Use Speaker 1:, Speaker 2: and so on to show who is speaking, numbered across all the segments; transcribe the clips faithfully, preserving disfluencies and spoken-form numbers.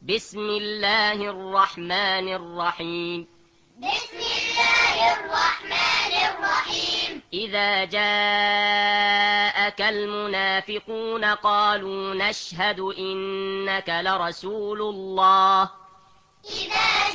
Speaker 1: بسم الله الرحمن الرحيم
Speaker 2: بسم الله الرحمن الرحيم
Speaker 1: إذا جاءك المنافقون قالوا نشهد إنك لرسول الله
Speaker 2: إذا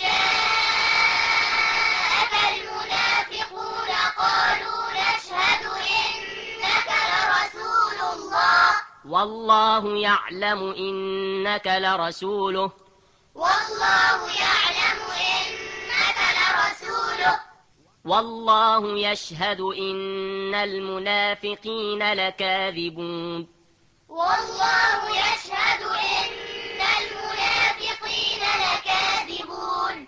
Speaker 2: جاءك المنافقون قالوا نشهد إنك لرسول الله
Speaker 1: والله يعلم إنك لرسوله
Speaker 2: والله يعلم إنك لرسوله
Speaker 1: والله يشهد إن المنافقين لكاذبون
Speaker 2: والله يشهد إن المنافقين لكاذبون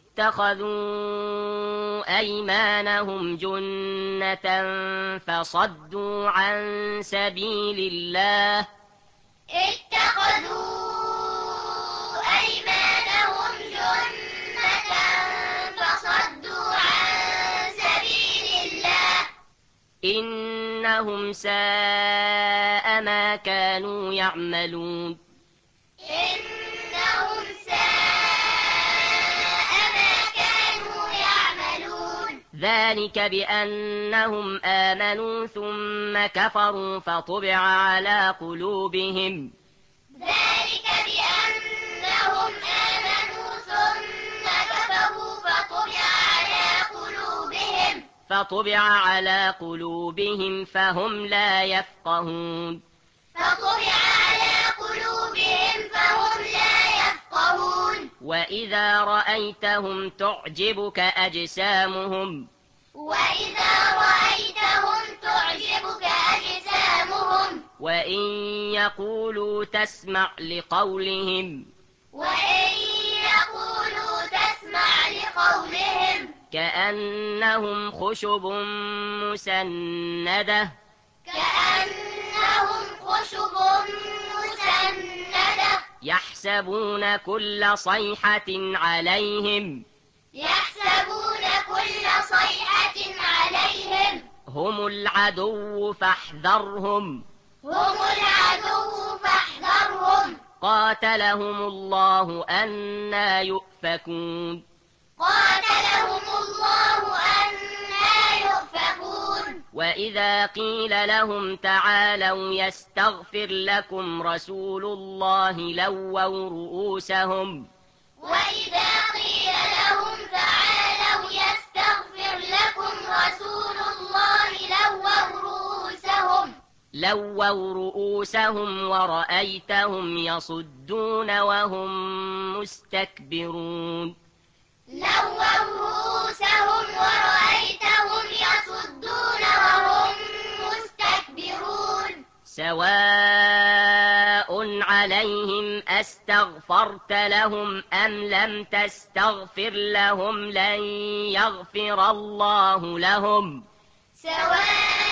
Speaker 1: اتخذوا أيمانهم جنة فصدوا عن سبيل الله
Speaker 2: اتخذوا أيمانهم جنة فصدوا عن سبيل الله
Speaker 1: إنهم ساء ما كانوا يعملون
Speaker 2: إنهم ساء ما كانوا يعملون
Speaker 1: ذلك بأنهم آمنوا ثم كفروا فطبع على قلوبهم
Speaker 2: ذلك بأنهم آمنوا ثم كفروا فطبع على قلوبهم
Speaker 1: فطبع على قلوبهم فهم لا يفقهون
Speaker 2: فطبع على قلوبهم فهم لا يفقهون
Speaker 1: وإذا رأيتهم تعجبك أجسامهم
Speaker 2: وإذا رأيتهم تعجبك أجسامهم
Speaker 1: وإن يقولوا تسمع لقولهم
Speaker 2: وإن يقولوا تسمع لقولهم
Speaker 1: كأنهم خشب مسندة
Speaker 2: كأنهم خشب مسندة
Speaker 1: يحسبون كل صيحة عليهم
Speaker 2: يحسبون كل صيحة عليهم
Speaker 1: هم العدو فاحذرهم
Speaker 2: هم العدو فاحذرهم
Speaker 1: قاتلهم الله أنى يؤفكون
Speaker 2: قاتلهم الله أنى يؤفكون
Speaker 1: وإذا قيل لهم تعالوا يستغفر لكم رسول الله لووا رؤوسهم
Speaker 2: وإذا قيل لهم تعالوا يستغفر لكم رسول الله لووا رؤوسهم
Speaker 1: لووا رؤوسهم ورأيتهم يصدون وهم مستكبرون
Speaker 2: لووا رؤوسهم ورأيتهم يصدون وهم مستكبرون
Speaker 1: سواء عليهم أستغفرت لهم أم لم تستغفر لهم لن يغفر الله لهم
Speaker 2: سواء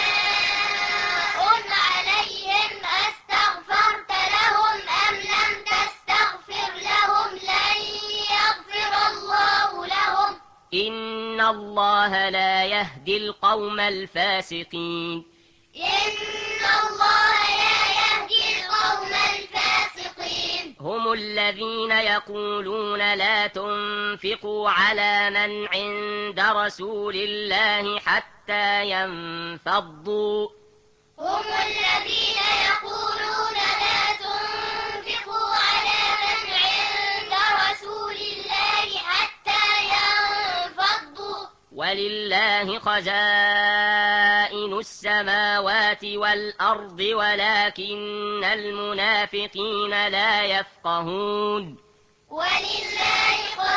Speaker 2: عليهم أستغفرت لهم أم لم تستغفر لهم لن يغفر الله لهم
Speaker 1: إن الله لا يهدي القوم الفاسقين
Speaker 2: إن الله لا يهدي القوم الفاسقين
Speaker 1: هم الذين يقولون لا تنفقوا على من عند رسول الله حتى ينفضوا
Speaker 2: هم الذين يقولون لا تنفقوا على من عند رسول الله حتى ينفضوا
Speaker 1: ولله خزائن السماوات والأرض ولكن المنافقين لا يفقهون
Speaker 2: ولله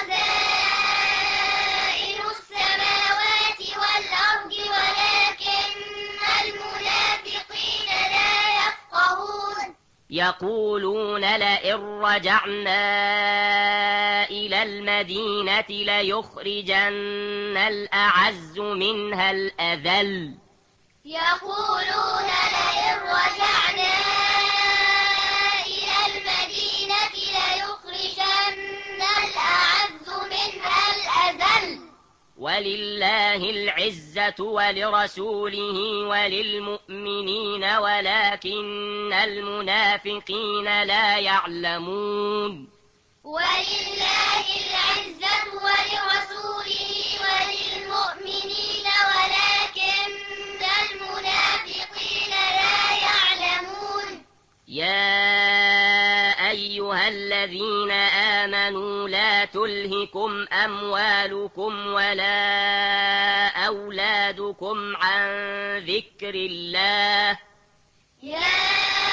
Speaker 2: خزائن السماوات والأرض ولكن المنافقين لا يفقهون
Speaker 1: يقولون لئن رجعنا إلى المدينة ليخرجن الأعز منها الأذل
Speaker 2: يقولون لئن رجعنا إلى المدينة ليخرجن الأعز منها الأذل
Speaker 1: ولله العزة ولرسوله وللمؤمنين ولكن المنافقين لا يعلمون
Speaker 2: ولله العزة ولرسوله وللمؤمنين ولكن المنافقين لا يعلمون.
Speaker 1: يا أيها الذين آمنوا لا تلهكم أموالكم ولا أولادكم عن ذكر الله.
Speaker 2: يا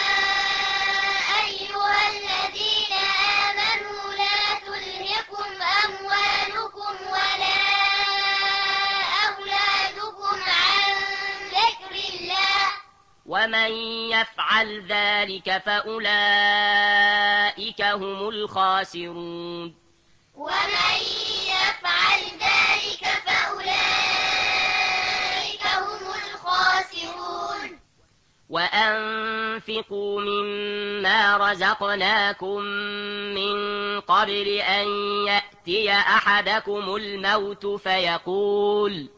Speaker 2: أيها الذين آمنوا لا تلهكم أموالكم ولا أولادكم عن ذكر الله.
Speaker 1: ومن يفعل ذلك فأولئك هم الخاسرون.
Speaker 2: ومن يفعل ذلك فأولئك هم الخاسرون.
Speaker 1: وأنفقوا مما رزقناكم من قبل أن يأتي أحدكم الموت فيقول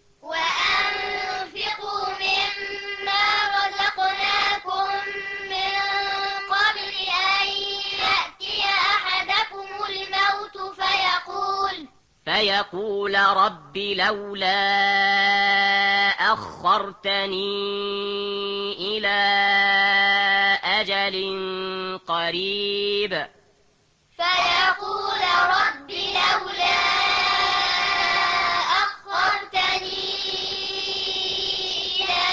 Speaker 2: وأنفقوا مما رزقناكم من قبل أن يأتي أحدكم الموت فيقول
Speaker 1: فيقول رب لولا أخرتني إلى أجل قريب
Speaker 2: فيقول رب لولا أخرتني إلى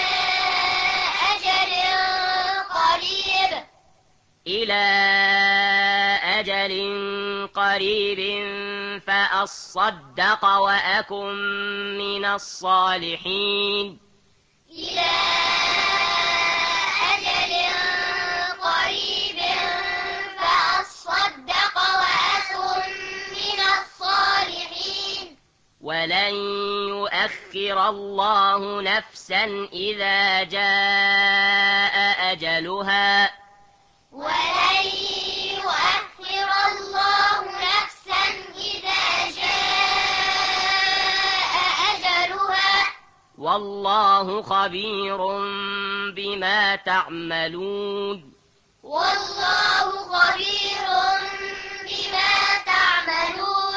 Speaker 2: أجل قريب
Speaker 1: إلى أجل قريب فأصدق وأكن من الصالحين.
Speaker 2: إلى أجل قريب فأصدق وأكن من الصالحين.
Speaker 1: ولن يؤخر الله نفسا إذا جاء أجلها
Speaker 2: ولن يؤخر الله نفسا إذا جاء أجلها.
Speaker 1: والله خبير بما تعملون.
Speaker 2: والله خبير بما تعملون.